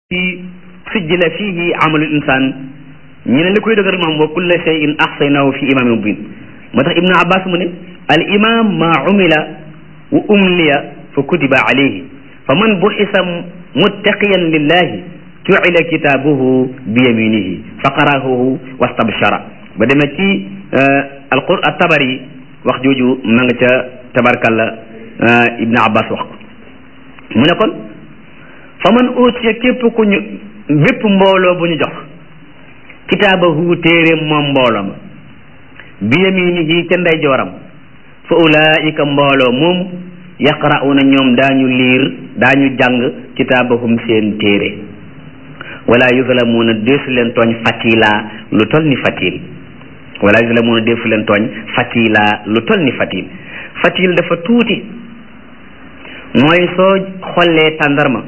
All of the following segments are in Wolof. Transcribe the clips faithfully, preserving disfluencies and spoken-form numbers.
sujjila fihi amalul insaan ñu ne li koy dëgër moom wa kulla shay'in ahsaynahu fi imaamin mubin moo tax ibnu abbas mu ne al imam ma umila wa umliya fa kutiba alayhi fa man buxisa muttaqiyan lillahi ju'ila kitaabuhu bi yaminihi fa qara'ahu wastabshara ba demee ci alqur at-tabari wax jooju ma nga ca tabarkalla ibnu abbas wax ko mu ne kon fa man utiya képp ku ñu bépp mbooloo bu ñu jox kitaabahu téeréem moom mbooloo ma bi yaminihi ca ndeyjooram fa ulaika mbooloo moom yaqra'una ñoom daañu liir daañu jàng kitaabahum seen téere wala yuzlamuuna deesu leen tooñ fatila lu tol ni fatil wala yuzlamuuna deesu leen tooñ fatila lu tol ni fatil fatil dafa tuuti mooy soo xollee tàndarma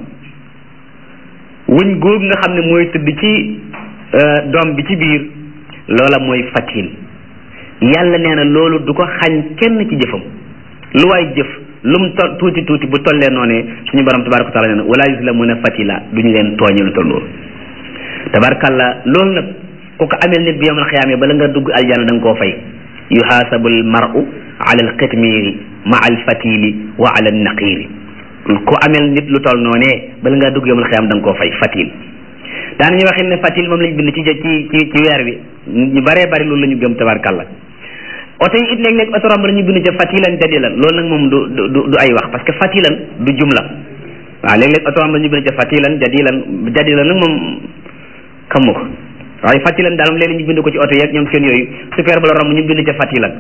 wuñ góob nga xam ne mooy tëdd ci doom bi ci biir loola mooy fatil yàlla nee na loolu du ko xañ kenn ci jëfam lu waay jëf lu mu tol tuuti tuuti bu tollee noonee suñu borom tabaraka taala nee na wala yuzlamuna fatila duñu leen tooñe lu toll loolu tabarakalla loolu nag ku ko amel nit bi yawmal xiyaama bala nga dugg aljana da nga koo fay yuhaasabul mar'u ala alqitmiri ma al fatili wa ala alnaqiri ku amel nit lu toll noonee bala ngaa dugg yawmal xiyaama da nga koo fay fatil daanañu waxin ne fatil moom lañ bind ci ci ci ci weer wi ñu bëree bëri loolu la ñu gëm tabarakalla oto yi it léeg-léeg oto romb la ñu bind ca fatilan jadilan loolu nag moom du du du ay wax parce que fatilan du jumla waaw léeg-léeg oto romb la ñu bind ca fatilan jadilan jadilan nag moom xamu ko waaye fatilan daal moom léeg-léeg ñu bind ko ci oto yeeg ñoom seen yooyu super ba la romb ñu bind ca fatilan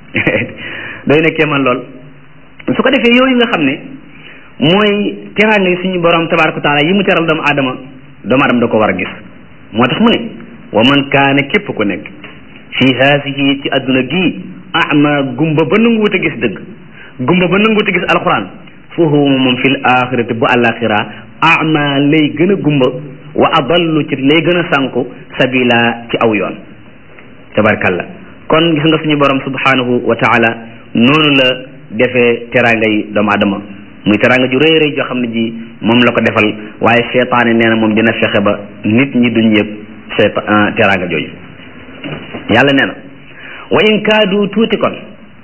doy na kéemaan lool su ko defee yooyu nga xam ne mooy teraanga yi suñu borom tabaraka taala yi mu teral doomu aadama doomu aadama da ko war a gis moo tax mu ne wa man kaana képp ku nekk fii haasihi ci adduna gii ama gumba ba nanguwut a gis dëgg gumba ba nanguwut a gis alquran fa huwa moom fil axirati bu alaxira ama lay gën a gumba wa adallu ci lay gën a sànku sabila ci aw yoon tabarkalla kon gis nga suñu borom subhanahu wa taala noonu la defee teraanga yi doomu aadama muy teraanga ju rëy rëy joo xam ne ji moom la ko defal waaye seytaane nee na moom dina fexe ba nit ñi duñ yëg seytaan teraanga jooju yàlla nee na wa in kaadu tuuti kon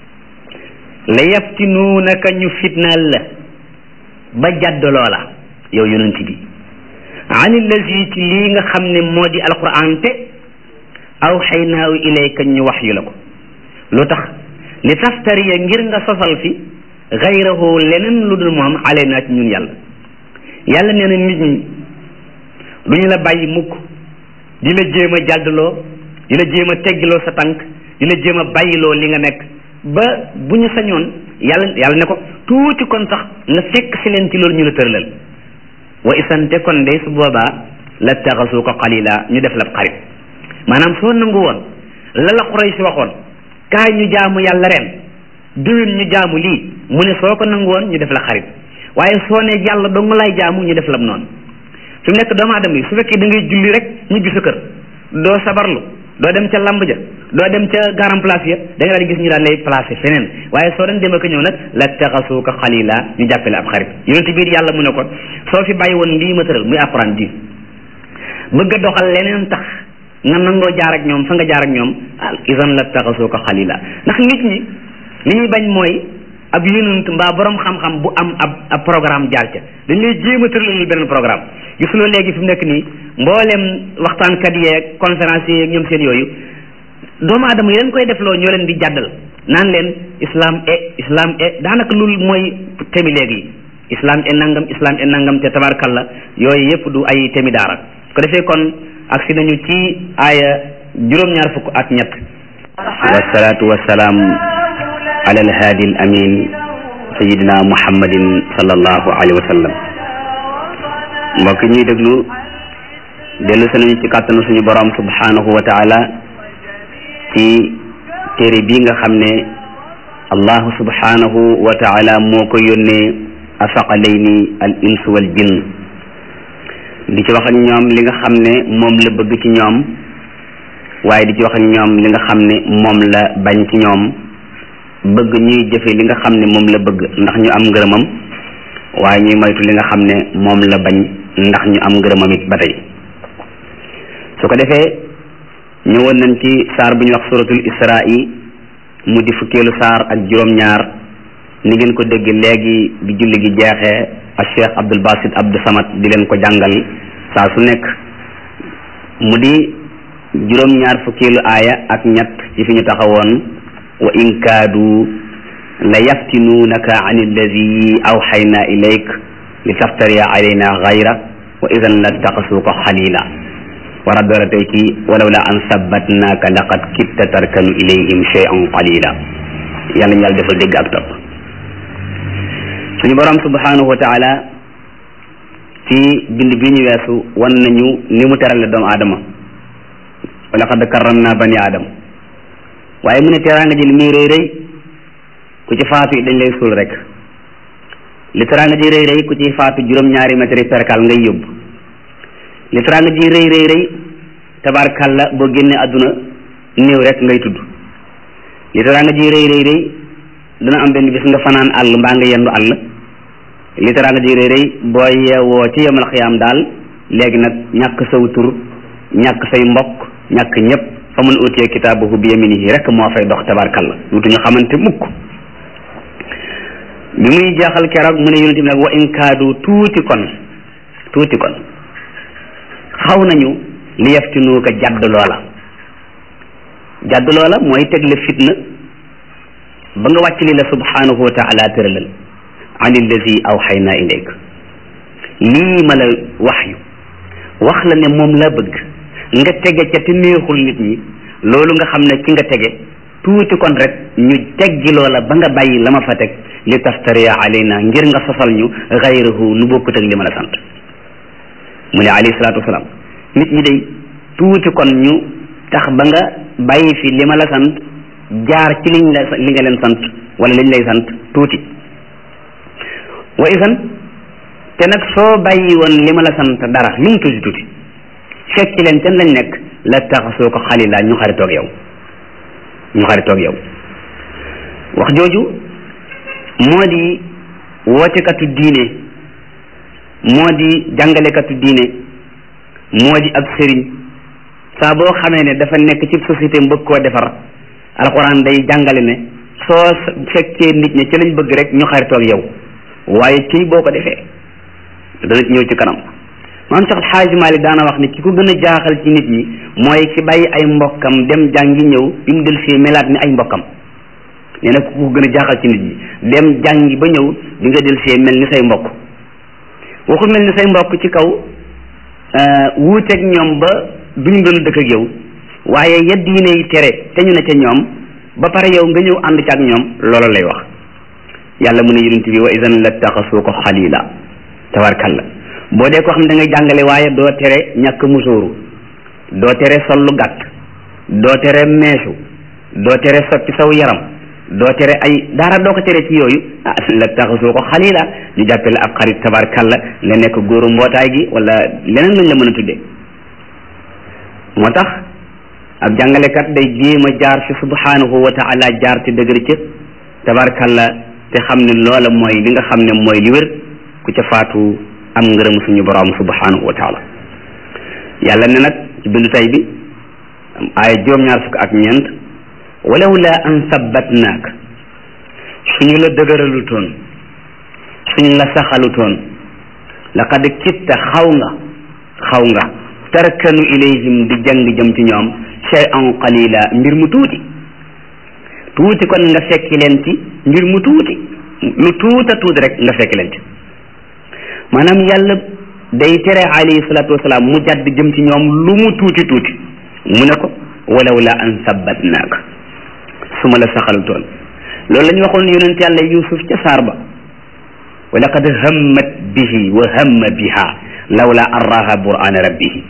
la yaftinuunaka ñu fitnaal la ba jàdd loola yow yonent bi an illazi ci lii nga xam ne moo di alquran te awxaynaahu ilayka ñu wax yu la ko lu tax li taftariya ngir nga sosal fi gayrahu leneen lu dul moom alaynaa ci ñun yàlla yàlla nee na nit ñi du ñu la bàyyi mukk di la jéem a jàddloo di la jéem a teggiloo sa tànk di la jéem a bàyyiloo li nga nekk ba bu ñu sañoon yàlla yàlla ne ko tuuti kon sax nga fekk si leen ci loolu ñu la tëralal wa isante kon de su boobaa la taxasu ko xalila ñu def la xarit maanaam soo nangu woon la la Quraysh waxoon kaay ñu jaamu yàlla ren déwén ñu jaamu lii mu ne soo ko nangu woon ñu def la xarit waaye soo ne yàlla dong lay jaamu ñu def la noonu fi mu nekk doomu aadama yi su fekkee da ngay julli rek ñibbi sa kër doo sabarlu doo dem ca lamb ja doo dem ca garam place ya da nga daal di gis ñu daan lay placé feneen waaye soo doon dem ak ñëw nag la taxasuuka xalila ñu jàppale ab xarit yonent biir yàlla mu ne ko soo fi bàyyi woon lii ma tëral muy apprendre ji bëgg a doxal leneen tax nga nangoo jaar ak ñoom fa nga jaar ak ñoom ah isan la taxasuuka xalila ndax nit ñi li ñuy bañ mooy ab yonent mbaa borom xam-xam bu am ab ab programme jaar ca dañ lay jéem a tëralal benn programme gisuloo léegi fi mu nekk nii mboolem waxtaankat yeeg conférence yeeg ñoom seen yooyu doomu aadama yi leen koy defloo ñoo leen di jàddal naan leen islam e islam e daanaka loolu mooy temi léegi islam e nangam islam e nangam te tabarkalla yooyu yëpp du ay temi daara ko defee kon agsi nañu ci aaya juróom-ñaar fukk ak ñett wasalaatu wasalaam ala alhaadi al amin sayidina muhammadin sallallahu alayhi wa sallam mbokk ñuy déglu dellu se nañu ci kàttanu suñu borom subhanahu wa taala ci téere bii nga xam ne allahu subhanahu wa taala moo ko yónnee asaqalayni al ins wal jinn di ci wax ak ñoom li nga xam ne moom la bëgg ci ñoom waaye di ci wax ak ñoom li nga xam ne moom la bañ ci ñoom bëgg ñuy jëfe li nga xam ne moom la bëgg ndax ñu am ngërëmam waaye ñuy moytu li nga xam ne moom la bañ ndax ñu am ngërëmam it ba tey. su ko defee ñëwoon nañ ci saar bu ñu wax suratul Israa mu di fukkeelu saar ak juróom-ñaar ni ngeen ko dégg léegi bi julli gi jeexee ak Cheikh Abdul Basit Abdou Samad di leen ko jàngal saa su nekk mu di juróom-ñaar fukkeelu aaya ak ñett ci fi ñu taxawoon wa in kaadu la yaftinuunaka an alladi awxayna ilayk li taftariya alayna gayra wa idan la taxasuuka xalila war a doora tey ci walaw la an sabbatnaaka laqad kitta tarkanu ilayhim shay'an qalila yàlla ñu yàlla defal dégg ak topp. suñu borom subhanahu wa taala ci bind bi ñu weesu wan nañu ni mu terale doomu aadama wa laqad karramna bani aadama waaye mu ne teraanga ji li muy rëy rëy ku ci faatu dañ lay suul rek li teraanga ji rëy rëy ku ci faatu juróom-ñaari mètre perkal ngay yóbbu li teraanga ji rëy rëy rëy tabarkalla boo génnee àdduna néew rek ngay tudd li teraanga ji rëy rëy rëy dana am benn bis nga fanaan àll mbaa nga yendu àll li teraanga ji rëy rëy boo yeewoo ci yemal xiyaam daal léegi nag ñàkk saw tur ñàkk say mbokk ñàkk ñëpp fa mun utee kitaabahu bi yaminihi rek moo fay dox tabarkalla dutuñu xamante mukk. bi muy jeexal keroog mu ne yonent bi nag wa in kaadu tuuti kon tuuti kon xaw nañu li yaftinuuka jadd loola jadd loola mooy teg la fitna ba nga wàcc li la subhanahu wa taala tëralal an allazi awxayna ilayk lii ma la waxyu wax la ne moom la bëgg nga tege ca te neexul nit ñi loolu nga xam ne ci nga tege tuuti kon rek ñu teggi loola ba nga bàyyi la ma fa teg li taftariya alayna ngir nga sosal ñu gayrahu lu bokkut ak li ma la sant mu ne alayhi salaatu wasalaam nit ñi day tuuti kon ñu tax ba nga bàyyi fi li ma la sant jaar ci liñ la li nga leen sant wala liñ lay sant tuuti wa isan te nag soo bàyyi woon li ma la sant dara lu mu tuuti tuuti fekki leen ten lañ nekk la taxasoo ko xalila ñu xaritoog yow ñu xaritoog yow wax jooju moo di wootekatu diine moo di jàngalekatu diine moo di ab sëriñ saa boo xamee ne dafa nekk ci société mbëgg koo defar alxuraan day jàngale ne soo fekkee nit ñi ci lañ bëgg rek ñu xaritoog yow waaye ci boo ko defee dana ñëw ci kanam maam Cheikh Alxaaji Maalik daana wax ne ki ko gën a jaaxal ci nit ñi mooy ki bàyyi ay mbokkam dem jàngi ñëw bi mu del fii melaat ni ay mbokkam nee na ku ko gën a jaaxal ci nit ñi dem jàngi ba ñëw di nga del fii mel ni say mbokk waxul mel ni say mbokk ci kaw wuuteeg ñoom ba duñ doon dëkk ak yow waaye ya diine yi tere te ñu ne ca ñoom ba pare yow nga ñëw ànd ca ak ñoom loolu lay wax yàlla mu ne yonent bi wa idan la taxasuuka xalila tabarkalla boo dee ko xam ne da ngay jàngale waaye doo tere ñàkk musóoru doo tere sol lu gàtt doo tere meesu doo tere soppi saw yaram doo tere ay dara doo ko tere ci yooyu ah la taxasoo ko xalila ñu jàppale ab xarit tabarkalla nga nekk góoru mbootaay gi wala leneen lañ la mën a tuddee moo tax ab jàngalekat day jéem a jaar fi subhanahu wa taala jaar ci dëgër ci tabarkalla te xam ne loola mooy li nga xam ne mooy li wér ku ca faatu am ngërëm suñu borom subhanahu wa taala yàlla ne nag ci bindu tay bi ay juróom-ñaar fukk ak ñeent walaw la an sabbatnaak suñu la dëgëralutoon suñu la saxalutoon laqad kitta xaw nga xaw nga tarkanu ilayhim di jàng jëm ci ñoom shay'an qalila mbir mu tuuti tuuti kon nga fekki leen ci mbir mu tuuti lu tuuta tuuti rek nga fekki leen ci maanaam yàlla day tere alayhi salaatu wasalaam mu jadd jëm ci ñoom lu mu tuuti tuuti mu ne ko walaw la an sabbatnaaka su ma la saxalutoon loolu la ñu waxoon yonent yàlla yusuf ca saar ba wa laqad hammat bihi wa hamma biha lawla an raha burana rabbihi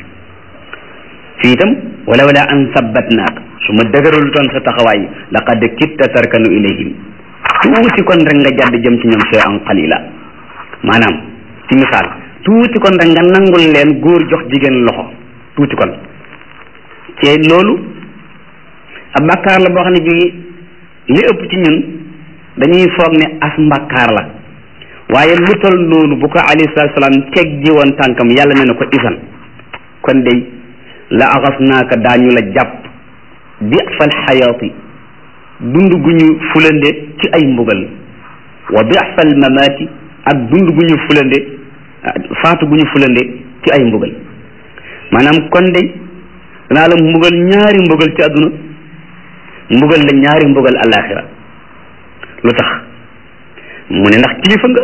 fii itam walaw la an sabbatnaaka su ma dëgëralutoon sa taxawaay laqad kitta tarkanu ilayhim tuuti kon rek nga jadd jëm ci ñoom shay'an qalila maanaam ci misaal tuuti kon rek nga nangul leen góor jox jigéen loxo tuuti kon ci loolu ab bàkkaar la boo xam ne bii li ëpp ci ñun dañuy foog ne as mbàkkaar la waaye lu tol noonu bu ko alayhi salaatu salaam teggi woon tànkam yàlla ne na ko isan kon day la axasnaaka daañu la jàpp bi fal xayaati dund gu ñu fulande ci ay mbugal wa bi fal mamaati ak dund gu ñu fulande faatu gu ñu fulande ci ay mbugal maanaam kon day danaa la mbugal ñaari mbugal ci àdduna mbugal la ñaari mbugal alaxira lu tax mu ne ndax kilifa nga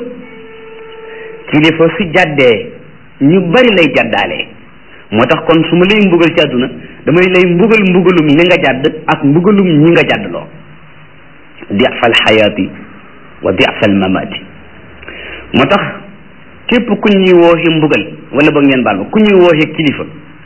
kilifa su jàddee ñu bari lay jàddaalee moo tax kon su ma lay mbugal ci àdduna damay lay mbugal mbugalum li nga jàdd ak mbugalum ñi nga jàddloo di'fal xayaati wa di'fal mamaati moo tax képp ku ñuy wooxe mbugal wala ba ngeen baal ma ku ñuy wooxe kilifa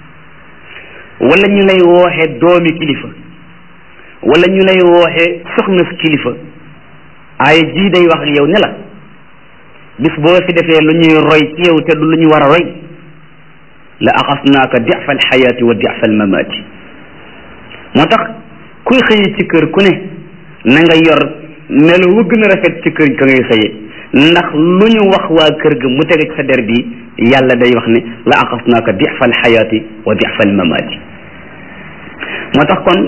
wala ñu lay wooxe doomi kilifa wala ñu lay wooxe soxna kilifa ay ji day wax ak yow ne la bis boo fi defee lu ñuy roy ci yow te du lu ñu war a roy la axasnaaka di'fal xayaati wa di'fal mamaati moo tax kuy xëyi ci kër ku ne na nga yor melo wu gën a rafet ci kër ka ngay xëye ndax lu ñu wax waa kër ga mu tege ci sa der bi yàlla day wax ne la axasnaaka di'fal xayaati wa di'fal mamaati moo tax kon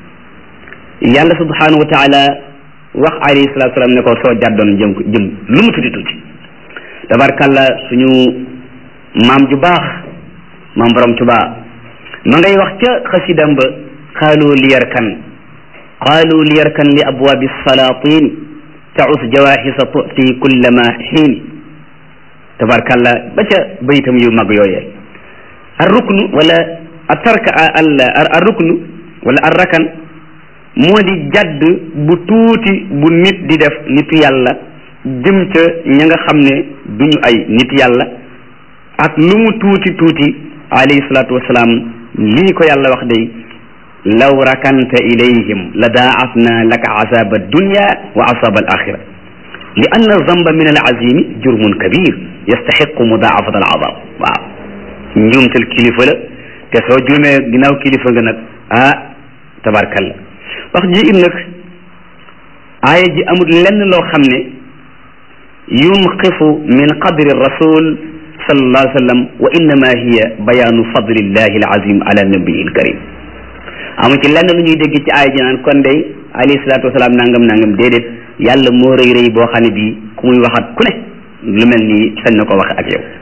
yàlla subhanahu wa taala wax alayhi salaatu salaam ne ko soo jàddoon jëm ko jëm lu mu tuuti tuuti tabarkàlla suñu maam ju baax maam borom Tuubaa ma ngay wax ca xasidam ba qaalu liyarkan qaalu liyarkan li abwaabi salaatin taus jawahisa tuti kullama xiini tabarkàlla ba ca baytam yu mag yooyee ar ruknu wala a tarka al ar ruknu wala ar rakan moo di jadd bu tuuti bu nit di def nitu yàlla jëm ca ña nga xam ne duñu ay nit yàlla ak lu mu tuuti tuuti alayhi salaatu wasalaam lii ko yàlla wax day law rakanta ilayhim la daa'afna laka azaba dunya wa azaba al axira li anna zamba min al azimi jurmun kabir yastaxiqu mudaafata al azab waaw njuumtal kilifa la te soo juumee ginnaaw kilifa nga nag ah tabarkalla wax ji it nag aaya ji amul lenn loo xam ne yunqisu min qadri rasul sallallahu alayhi wa sallam wa innama hiya bayaanu fadlillahi alazim ala nabiyi alkarim amu ci lenn lu ñuy dégg ci aaya ji naan kon day alayhi salaatu wasalaam nangam nangam déedéet yàlla moo rëy rëy boo xam ne bii ku muy waxat ku ne lu mel nii sañ na ko waxe ak yow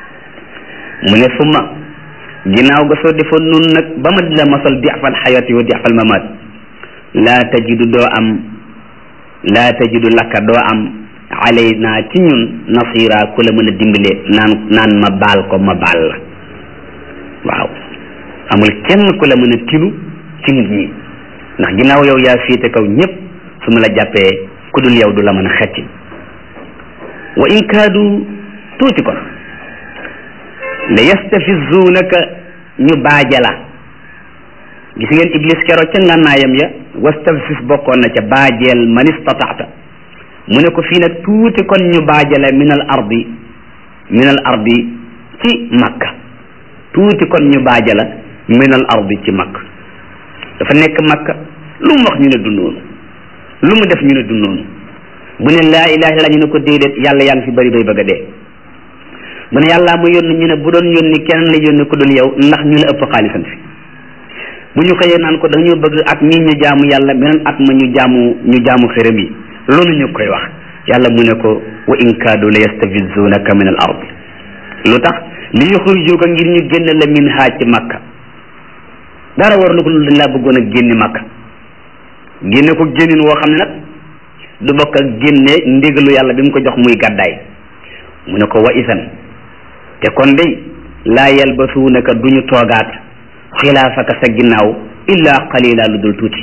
mu ne summa ginnaaw ga soo defoon nun nag ba ma di la masal di'fal xayati wa di'fal mamaat laa tajidu doo am laa tajidu lakka doo am alay naa ci ñun nasira ku la mën a dimbale naan naan ma baal ko ma baal la waaw amul kenn ku la mën a tinu ci nit ñi ndax ginnaaw yow yaa féete kaw ñëpp su ma la jàppee ku dul yow du la mën a xetti wa in kaadu tuuti ko la yastafizuunaka ñu baaja la gis ngeen iblis kero ca ngànnaayam ya wastafis bokkoon na ca baajeel man istataata mu ne ko fii nag tuuti kon ñu baajale min al ardi min al ardi ci makka tuuti kon ñu baajala min al ardi ci makka dafa nekk makka lu mu wax ñu ne du noonu lu mu def ñu ne du noonu bu ne laa ilaha illa ñu ne ko déedéet yàlla yaa ngi fi bari bay bëgg a dee mu ne yàllaa ma yónni ñu ne bu doon yónni kenn la yónni ko dul yow ndax ñu la ëpp xaalisam fi bu ñu xëyee naan ko dañoo bëgg at ñi ñu jaamu yàlla beneen at ma ñu jaamu ñu jaamu xërëm yi loolu ñu koy wax yàlla mu ne ko wa in kaadu la yastafizunaka min al ard lu tax li yuxrijuka ngir ñu génne la min haa ci makka dara war lu ko dañ laa bëggoon a génne makka génne ko génnin woo xam ne nag du bokk ak génne ndigalu yàlla bi mu ko jox muy gàddaay mu ne ko wa isan te kon day laa yalbasuunaka duñu toogaat xilaafaka sa ginnaaw illa qalila lu dul tuuti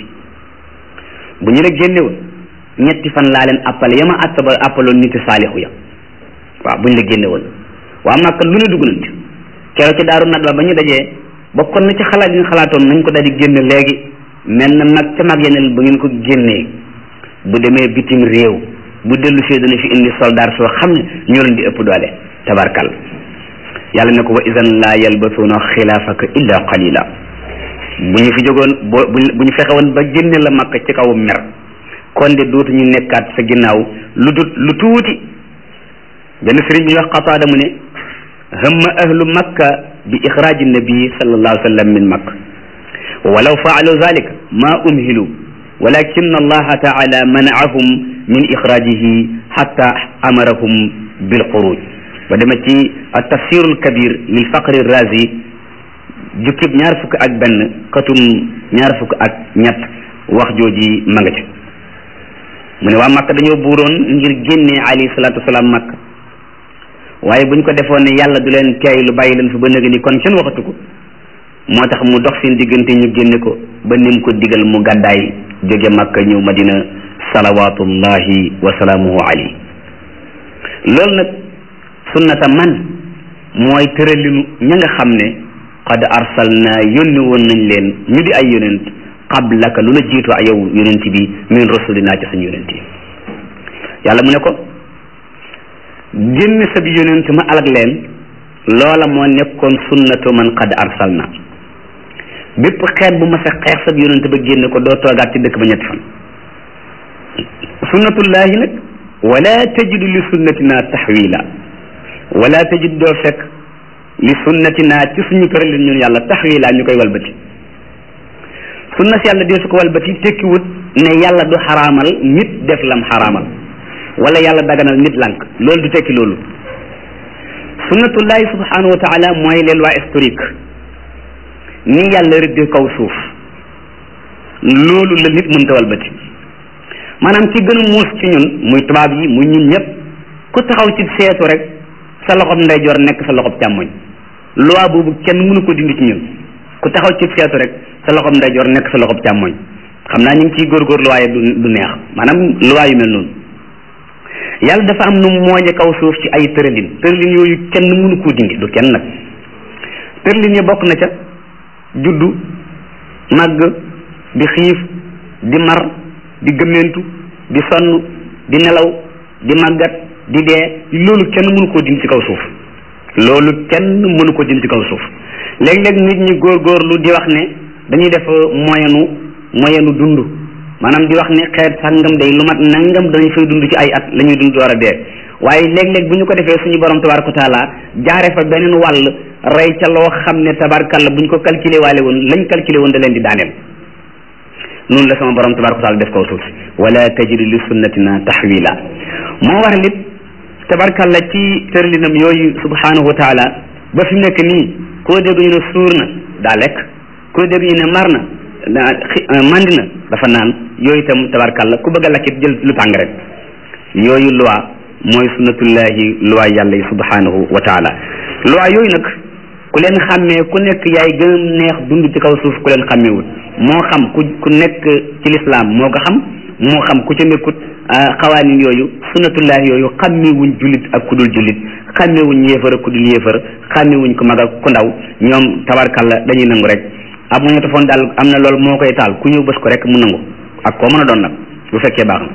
bu ñu la génnewul ñetti fan laa leen appale yama attaba appaloon niti saalixu ya waaw bu ñu la génnewoon waa Makka lu ne dugg nañ ci keroog ci daaru nat ba ba ñu dajee bokkoon na ci xalaat yi nga xalaatoon nañ ko daal di génne léegi mel na mag ca mag yeneen ba ngeen ko génnee bu demee bitim réew bu dellu see dana fi indi soldaar soo xam ne ñoo leen di ëpp doole tabarkal yàlla ne ko wa idan laa yalbasuuna xilaafaka illa qalila bu ñu fi jógoon boo bu ñu fexe woon ba génne la Makka ci kaw mer kon de dootuñu nekkaat sa ginnaaw lu dut lu tuuti benn sëriñ bi ñu wax Qataada mu ne hamma ahlu makka bi ixraaji nabi sallallahu alayhi wa sallam min makka walaw faalu zalika ma umhilu walakin allaha taala manaahum min ixraajihi xatta amarahum bilxuruj ba dema ci tafsiru lkabir lil faqri razi jukkib ñaar fukk ak benn xatum ñaar fukk ak ñett wax jooji ma nga ci mu ne waa Makka dañoo buuroon ngir génnee alayhi salaatu wasalaam Makka waaye buñ ko defoon ne yàlla du leen teey lu bàyyi leen fi ba nëga ni kon kenn waxatu ko moo tax mu dox seen diggante ñu génne ko ba nim ko digal mu gàddaay jóge Makka ñëw Madina salawatullahi wa salaamuhu alayhi loolu nag sunnata man mooy tëralinu ña nga xam ne qad arsalna yónni woon nañ leen ñu di ay yonent qablaka lu la jiitu a yow yonent bi min rasulina ci suñu yonent yi yàlla mu ne ko génn sa bi yonent ma alag leen loola moo nekkoon sunnatu man qad arsalna bépp xeet bu ma sa xeex sa bi yonent ba génn ko doo toogaat ci dëkk ba ñetti fan sunnatullahi nag wala tajidu li sunnatina tahwila wala tajid doo fekk li sunnatina ci suñu tëralin ñun yàlla tahwila ñu koy walbati sunna si yàlla dee su ko walbati tekkiwut ne yàlla du xaraamal nit def lam xaraamal wala yàlla daganal nit lànk loolu du tekki loolu sunnatullahi subhanahu wa taala mooy les lois historiques ni yàlla rëddee kaw suuf loolu la nit mënta walbati maanaam ci gën a muus ci ñun muy tubaab yi muy ñun ñëpp ku taxaw ci seetu rek sa loxob ndeyjoor nekk sa loxob càmmoñ loi boobu kenn mënu ko dindi ci ñun ku taxaw ci seetu rek sa loxob ndeyjoor nekk sa loxob càmmoñ xam naa ñu ngi ciy góorgóorlu waaye du du neex maanaam loi yu mel noonu yàlla dafa am nu mooñe kaw suuf ci ay tëralin tëralin yooyu kenn mënu koo dindi du kenn nag tëralin yi bokk na ca juddu màgg di xiif di mar di gëmmentu di sonn di nelaw di màggat di dee loolu kenn mënu koo dindi ci kaw suuf loolu kenn mënu ko dindi ci kaw suuf léeg-léeg nit ñi góorgóorlu di wax ne dañuy def moyenu moyenu dund maanaam di wax ne xeet sàngam day lu mat nangam danañ fay dund ci ay at la ñuy dund door a dee waaye léeg-léeg bu ñu ko defee suñu borom tabaraka wa taala jaare fa beneen wàll rey ca loo xam ne tabarkalla bu ñu ko calculé waale woon lañ calculé woon da leen di daaneel noonu la sama borom tabaraka wa taala def kaw suuf si wala tajidu li sunnatina tahwila moo war lit tabarkalla ci tërlinam yooyu subhanahu wa taala ba fi mu nekk nii koo dégg ñu ne suur na daa lekk koo dégg ñu ne mar na mandi na dafa naan yooyu itam tabarkalla ku bëgg a lakkit jël lu tàng rek yooyu loi mooy sunnatullahi loi yàlla yi subhanahu wa taala loi yooyu nag ku leen xàmmee ku nekk yaay gën a neex dund ci kaw suuf ku leen xàmmeewul moo xam ku ku nekk ci lislaam moo ko xam moo xam ku ca nekkut xawaanin yooyu sunnatullahi yooyu xàmmewuñ jullit ak ku dul jullit xàmmewuñ yéefar ak ku dul yéefar xàmmewuñ ku mag ak ku ndaw ñoom tabarkalla dañuy nangu rek ab mu ñu defoon daal am na loolu moo koy taal ku ñëw bës ko rek mu nangu ak koo mën a doon nag bu fekkee baax na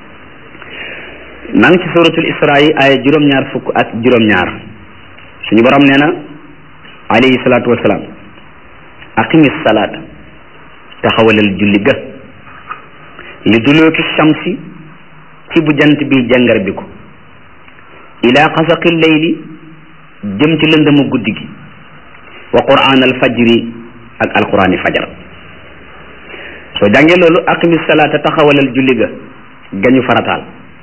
maa ngi ci suratul isra yi ay juróom-ñaar fukk ak juróom-ñaar suñu borom nee na alayhi salaatu wasalaam aqimi salaata taxawalal julli ga li dulooki shamsi ci bu jant bi jàngar bi ko ila xasaqi leyli jëm ci lëndëmu guddi gi wa quraan al fajri ak alquraani fajar soo jàngee loolu aqimi salaata taxawalal julli ga gañu farataal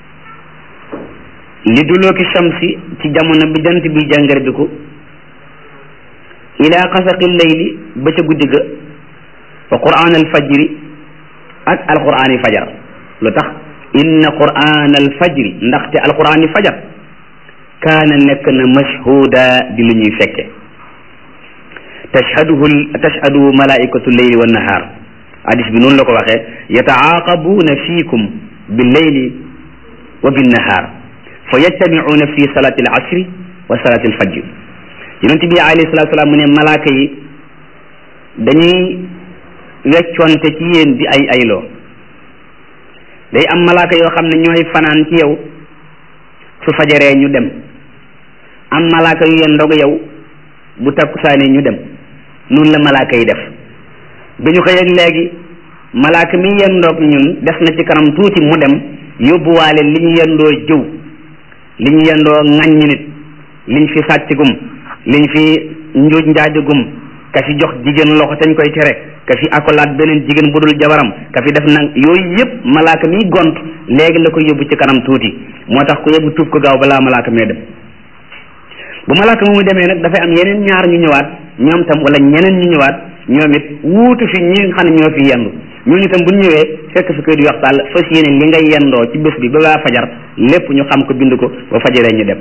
li dulooki shamsi ci jamono bi jant bi jàngar bi ko ila xasaqi leyli ba ca guddi ga wa quraan al fajri ak alquraani fajar lu tax inna quraan al fajri ndaxte alquraani fajar kaana nekk na mashhuda di lu ñuy fekke tashhaduhu tashhaduhu malaikatu leyli wa nahaar hadis bi noonu la ko waxee yataaqabuuna fiikum billeyli wa binnahaar fa yajtamicuuna fi salati al asri wa salati al fajri yonent bi alayhi salatu salaam mu ne malaaka yi dañuy weccoonte ci yéen di ay ayloo day am malaaka yoo xam ne ñooy fanaan ci yow su fajaree ñu dem am malaaka yu yen ndog yow bu takkusaane ñu dem noonu la malaaka yi def bi ñu xëy ak léegi malaaka mi yen ndog ñun des na ci kanam tuuti mu dem yóbbuwaale li ñu yendoo jëw liñ yendoo ŋaññi nit liñ fi sàcc gum liñ fi njuuj njaaja gum ka fi jox jigéen loxo tañ koy tere ka fi akolaat beneen jigéen bu dul jabaram ka fi def nag yooyu yëpp malaaka miy gont léegi la koy yóbbu ci kanam tuuti moo tax ku yóbbu tuub ko gaaw balaa malaaka mee dem bu malaaka moomu demee nag dafay am yeneen ñaar ñu ñëwaat ñoom tam wala ñeneen ñu ñëwaat ñoom it wuutu fi ñi nga xam ne ñoo fi yendu ñooñu tam bu ñu ñëwee fekk fi koy di wax daal fas yéene li ngay yendoo ci bés bi ba baa fajar lépp ñu xam ko bind ko ba fajaree ñu dem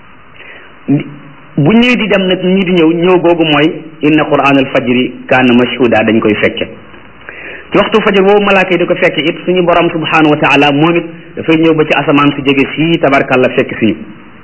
bu ñii di dem nag ñii di ñëw ñëw googu mooy inna qur'anal fajri kaana mashhuda dañ koy fekke ci waxtu fajar boobu malaaka yi di ko fekke it suñu borom subhanahu wa taala moom it dafay ñëw ba ci asamaan su jege sii tabarkalla fekk suñu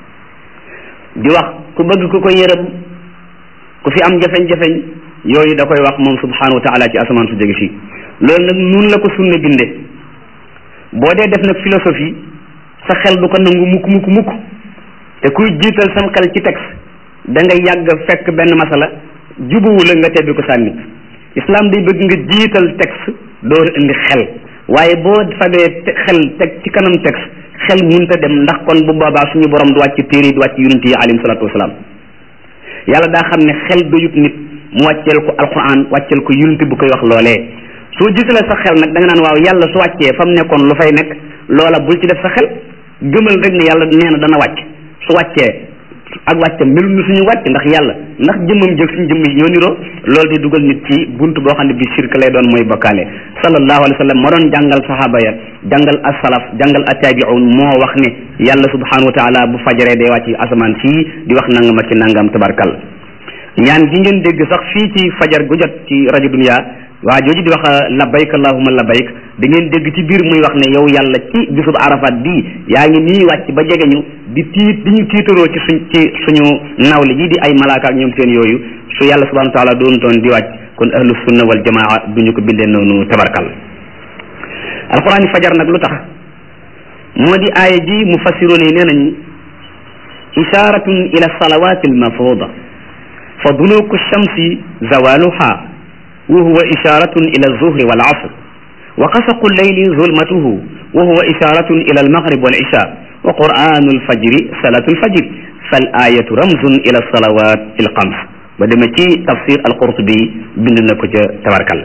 di wax ku bëgg ku ko yërëm ku fi am jafeñ-jafeñ yooyu da koy wax moom subhanahu wa taala ci asamaan su jege sii loolu nag nun la ko sunna binde boo dee def nag philosophie sa xel du ko nangu mukk mukk mukk te kuy jiital sam xel ci texte da ngay yàgg fekk benn masala jubuwu la nga tebbi ko sànni islam day bëgg nga jiital texte door indi xel waaye boo fabee xel teg ci kanam texte xel munta dem ndax kon bu boobaa suñu borom du wàcc téere yi du wàcc yonent yi alayhim salaatu wasalaam yàlla daa xam ne xel doyut nit mu wàcceel ko alquran wàcceel ko yonent bu koy wax loolee soo jiitalee sa xel nag da nga naan waaw yàlla su wàccee fa mu nekkoon lu fay nekk loola bul ci def sa xel gëmal rek ne yàlla nee na dana wàcc su wàccee ak wàccam melul ni suñu wàcc ndax yàlla ndax jëmmam jëg suñu jëmm yi ñoo niroo loolu di dugal nit ci bunt boo xam ne bi shirk lay doon mooy bokkaale sallallahu alayhi wa sallam moo doon jàngal sahaaba ya jàngal as-salaf jàngal at-tabi'un moo wax ne yàlla subhanahu wa taala bu fajaree day wàcc asamaan fii di wax nangam ak ci nangam tabarkal ñaan gi ngeen dégg sax fii ci fajar gu jot ci rajo dunya waa jooju di wax labbayk allahumma labbayk da ngeen dégg ci biir muy wax ne yow yàlla ci bisub arafat bii yaa ngi nii wàcc ba jege ñu di tiit di ñu tiitaroo ci suñ ci suñu nawle ji di ay malaaka ak ñoom seen yooyu su yàlla subhanahu wa taala doon toon di wàcc kon ahlu sunna wal jamaa duñu ko bindee noonu tabarkal alquran fajar nag lu tax moo di aaya ji mufassiroon yi nee nañ isharatun ila salawati al mafruda fa duluku shamsi zawaluha wa huwa isharatun ila zuhri wal asr wa qasaqu llayli zulmatuhu wa huwa isharatun ila al maghrib wal isha wa qur'anu al fajri salatu al fajr fal ayatu ramzun ila salawat al khams ba demee ci tafsir al qurtubi bind na ko ca tabarkal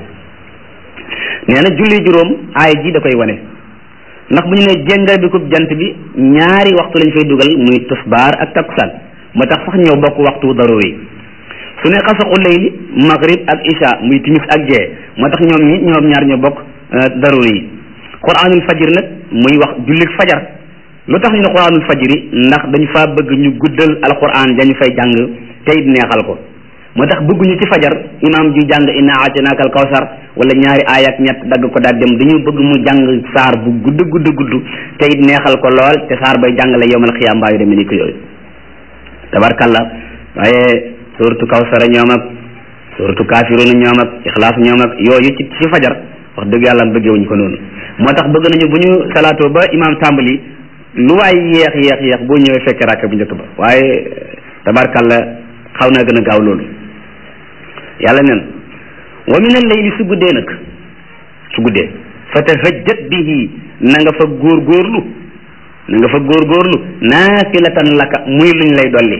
nee na julli juróom aaya ji da koy wane ndax bu ñu ne jénga bi kub jant bi ñaari waxtu lañ fay dugal muy tisbaar ak takkusaan moo tax sax ñëw bokk waxtu daruri su ne xasaqu layli maghrib ak isha muy timis ak jee moo tax ñoom ñi ñoom ñaar ñoo bokk daruri yi quraanul fajr nag muy wax jullit fajar lu tax ñu ne quraanul fajri ndax dañu faa bëgg ñu guddal alquran dañu fay jàng tey neexal ko moo tax bëgguñu ci fajar imam ju jàng inna a'taynaaka al kawsar wala ñaari aaya ak ñett dagg ko daal dem dañu bëgg mu jàng saar bu gudd gudd gudd tey neexal ko lool te saar bay jàngale yowmal xiyaam mbaa yu demee ni ko yooyu tabarkalla waaye suratu kawsara ñoom ak suratu kaafiruuna ñoom ak ixlaas ñoom ak yooyu ci ci fajar wax dëgg yàlla bëggewuñ ko noonu moo tax bëgg nañu bu ñu salaatoo ba imam tàmbali lu waay yeex yeex yeex boo ñëwee fekk rakk bu njëkk ba waaye tabarkalla xaw naa gën a gaaw loolu yàlla nen wa min al-layli su guddee nag su guddee fa tahajjat bihi na nga fa góorgóorlu na nga fa góorgóorlu naafilatan laka muy luñ lay dolli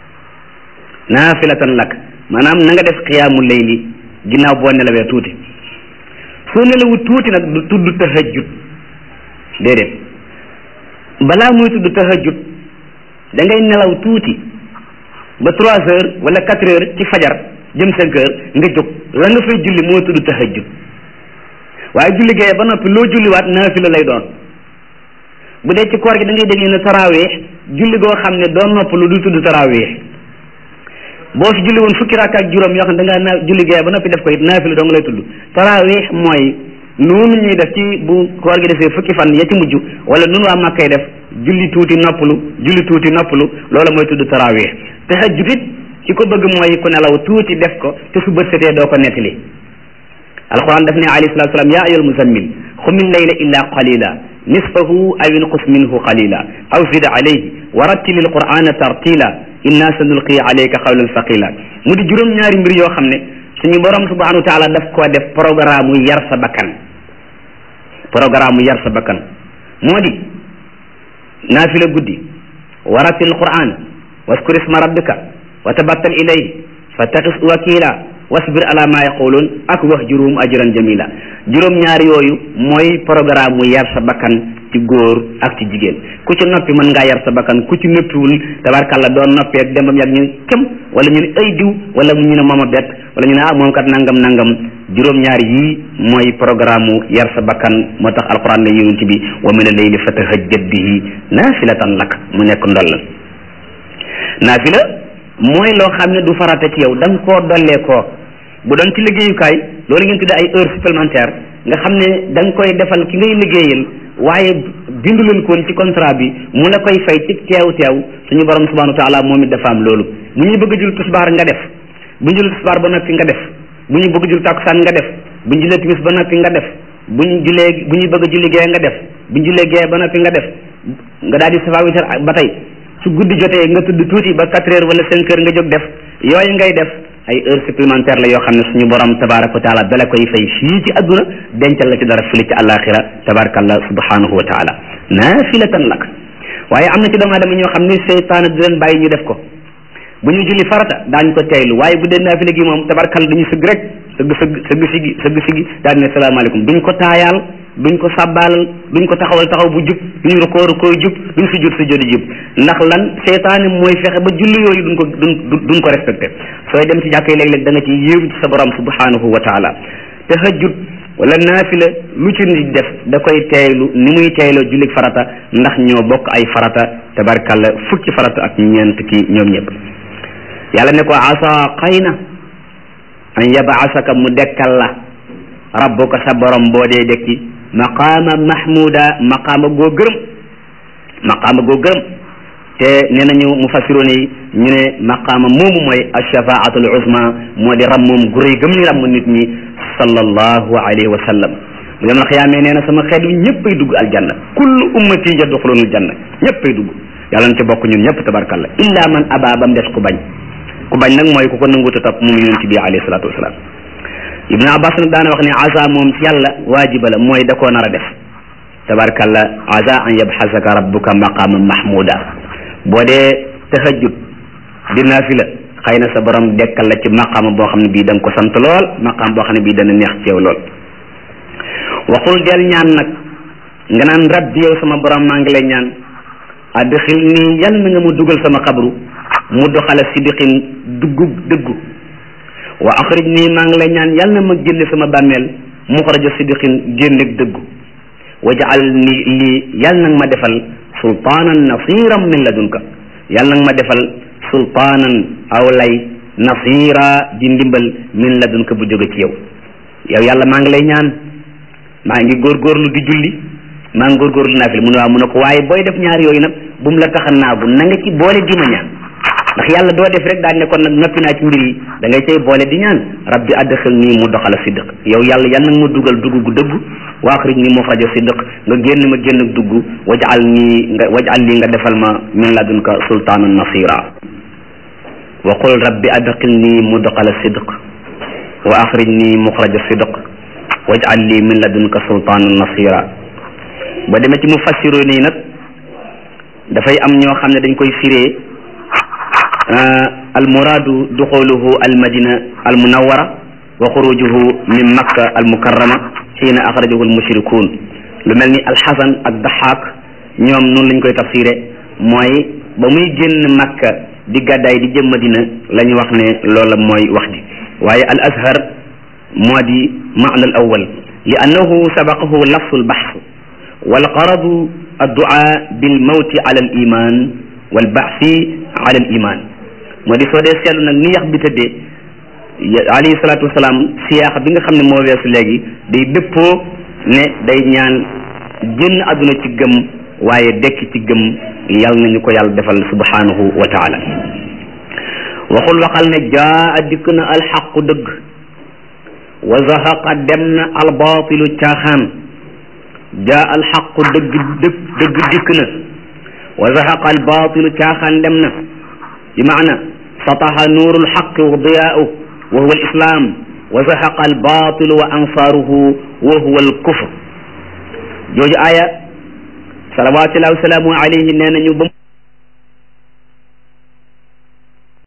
naafilatan lak maanaam na nga def qiyaamu layli ginnaaw boo nelawee tuuti soo nelawu tuuti nag du tudd tahajjud déedéet balaa muy tudd tahajjud da ngay nelaw tuuti ba trois heures wala quatre heures ci fajar jëm cinq heures nga jóg la nga fay julli moo tudd tahajjud waaye julli gee ba noppi loo julliwaat naafila lay doon bu dee ci koor gi da ngay dégg ne taraweex julli goo xam ne doo nopp lu du tudd taraweex boo fi julli woon fukki rakka ak juróom yoo xam ne da ngaa naa julli gee ba noppi def ko it naafila dong lay tudd taraweex mooy noonu ñuy def ci bu koor gi defee fukki fan ya ci mujj wala nunu waa màkkay def julli tuuti noppalu julli tuuti noppalu loola mooy tudd taraweex tahajjud it ci ko bëgg mooy ku nelaw tuuti def ko te su bët setee doo ko nettali alquran daf ne alayhi salatu wasalam yaa ayyuhal muzammil qumil layla illa qalila nisfahu aw inqus minhu qalila aw zid alayhi wa rattilil qur'ana tartila inna sanulqi alayka qawlan thaqila mu di juróom ñaari mbir yoo xam ne suñu borom subhanahu wa taala daf koo def programme yar sa bakkan programme yar sa bakkan moo di naafila guddi waratil quran waskur isma rabbika wa tabattal ilayhi fattaxis wakila wasbir ala ma yaqulun ak wahjuruhum ajran jamila juróom ñaar yooyu mooy programme mu yar sa bakkan ci góor ak ci jigéen ku ci noppi mën ngaa yar sa bakkan ku ci noppiwul tabarkàlla doon noppi ak dembam yàgg ñu cëm wala ñu ne ay diw wala ñu ne mooma bett wala ñu ne ah moom kat nangam nangam juróom ñaar yii mooy programme mu yar sa bakkan moo tax alquran ne yonent bi wa mina layli fatahajjad bihi naafilatan lak mu nekk ndoll naafila mooy loo xam ne du farata ci yow da nga koo dollee koo bu doon ci liggéeyukaay loolu ngeen tuddee ay heures supplémentaires nga xam ne da nga koy defal ki ngay liggéeyal waaye bindu leen koon ci contrat bi mu la koy fay ci teew teew suñu borom subhanahu wa taala moom it dafa am loolu bu ñuy bëgg a jul tisbaar nga def bu ñu jul tisbaar ba noppi nga def bu ñu bëgg jul takkusaan nga def bu ñu julee timis ba noppi nga def bu ñu julee bu ñuy bëgg a julli gee nga def bu ñu julee gee ba noppi nga def nga daal di safa witar ba tey su guddi jotee nga tudd tuuti ba quatre heures wala cinq heures nga jóg def yooyu ngay def ay heures supplémentaires la yoo xam ne suñu borom tabaraka wa taala dala koy fay fii ci adduna dencal la ci dara fële ci àllaaxira tabarakallah subhanahu wa taala naafilatan lak waaye am na ci doomu aadama ñoo xam ne seytaane du leen bàyyi ñu def ko bu ñu julli farata daañu ko teylu waaye bu dee naafila gi moom tabarakalla dañu sëgg rek sëgg sëgg sëgg sigi sëgg sigi daal ne salaamaaleykum duñ ko taayaal duñ ko sàbbaalal duñ ko taxawal taxaw bu jub duñ rukoo rukoo jub duñ sujjóot sujjóot jub ndax lan seytaane mooy fexe ba julli yooyu duñ ko duñ duñ ko respecté sooy dem ci jàkka yi léeg-léeg da nga ci yéeru ci sa borom subhanahu wa taala tahajjud wala naafila lu ci nit def da koy teeylu ni muy teeyloo jullik farata ndax ñoo bokk ay farata tabarkalla fukki farata ak ñeent ki ñoom ñëpp yàlla ne ko asa xëy na an yabaasaka mu dekkal la rabbuka sa borom boo dee dekki maqaama mahmuda maqaama goo gërëm maqaama goo gërëm te nee nañu mufassiroon yi ñu ne maqaama moomu mooy ashafaatul uzma moo di ram moom gu rëy gëm ñu ram nit ñi sallallahu alayhi wa sallam bu yom na xiyaamee nee na sama xeet wi ñëppay dugg aljanna kullu ummati yadxuluna aljanna ñëppay dugg yàlla na ci bokk ñun ñëpp tabarkalla illa man aba bam des ku bañ ku bañ nag mooy ku ko nanguta topp moom yonent bi alayhi salatu wasalaam ibnu abbas nag daana wax ne asa moom ci yàlla waajiba la mooy da koo nar a def tabarkalla asa an yabxasaka rabbuka maqaama mahmuda boo dee tahajjud di naafila xëy na sa borom dekkal la ci maqaama boo xam ne bii da nga ko sant lool maqaama boo xam ne bii dana neex ci yow lool waxul del ñaan nag nga naan rabbi yow sama borom maa ngi lay ñaan adxil nii yal na nga mu dugal sama xabru mu doxala sidiqin duggu dëggu wa axrij nii maa ngi lay ñaan yal na ma génne sama bàmmeel muxraja sidiqin génne dëggu wajaal ni lii yal nag ma defal sultaanan nasiran min ladunka yal nag ma defal sultaanan aw lay nasira di ndimbal min ladunka bu jóge ci yow yow yàlla maa ngi lay ñaan maa ngi góorgóorlu di julli maa ngi góorgóorlu naafila mu ne waaw mu ne ko waaye booy def ñaar yooyu nag bu mu la tax a naagu na nga ci boole di ma ñaan ndax yàlla doo def rek daal ne kon nag noppi naa ci mbir yi da ngay cay boole di ñaan rabbi adxil nii mu doxala sidq yow yàlla yal nag ma dugal dugg gu dëgg wa axrij nii muxraja sidq nga génn ma génn dugg wajal nii nga wajal lii nga defal ma min ladunka sultaanan nasira wa qul rabbi adxil nii mu doxala sidq wa axrij nii muxraja sidq wajal lii min ladunka sultaanan nasira ba demee ci mufassiru nii nag dafay am ñoo xam ne dañ koy firee almuraadu duxuluhu almadina almunawara wa xurujuhu min makka almukarrama xiina axrajahu almushrikuun lu mel ni alxasan ak daxaak ñoom noonu lañ koy tafsiré mooy ba muy génn makka di gàddaay di jëm madina la ñu wax ne loola mooy wax ji waaye al azhar moo di maana al awal li annahu sabaqahu lafsu albaxs walgaradu adduaa bilmawti ala al iman walbaxsi ala al iman moo di soo dee seetlu nag ni yax bi tëddee alayhi salaatu wasalaam siyaax bi nga xam ne moo weesu léegi day dëppoo ne day ñaan génn àdduna ci gëm waaye dekk ci gëm yàlla nañu ko yàlla defal subhanahu wa taala waxul waxal ne jaa dikk na alxaqu dëgg wa zahaqa dem na albaatilu caaxaan jaa alxaqu dëgg dëgg dëgg dikk na wa zahaqa albaatilu caaxaan dem na bi maana sataha nuurul xaqi wa diyaa'u wa huwa alislam wa zahaqa albaatilu wa ansaaruhu wa huwa alkufr jooju aaya salawatullahi wa salaamu alayhi nee nañu ba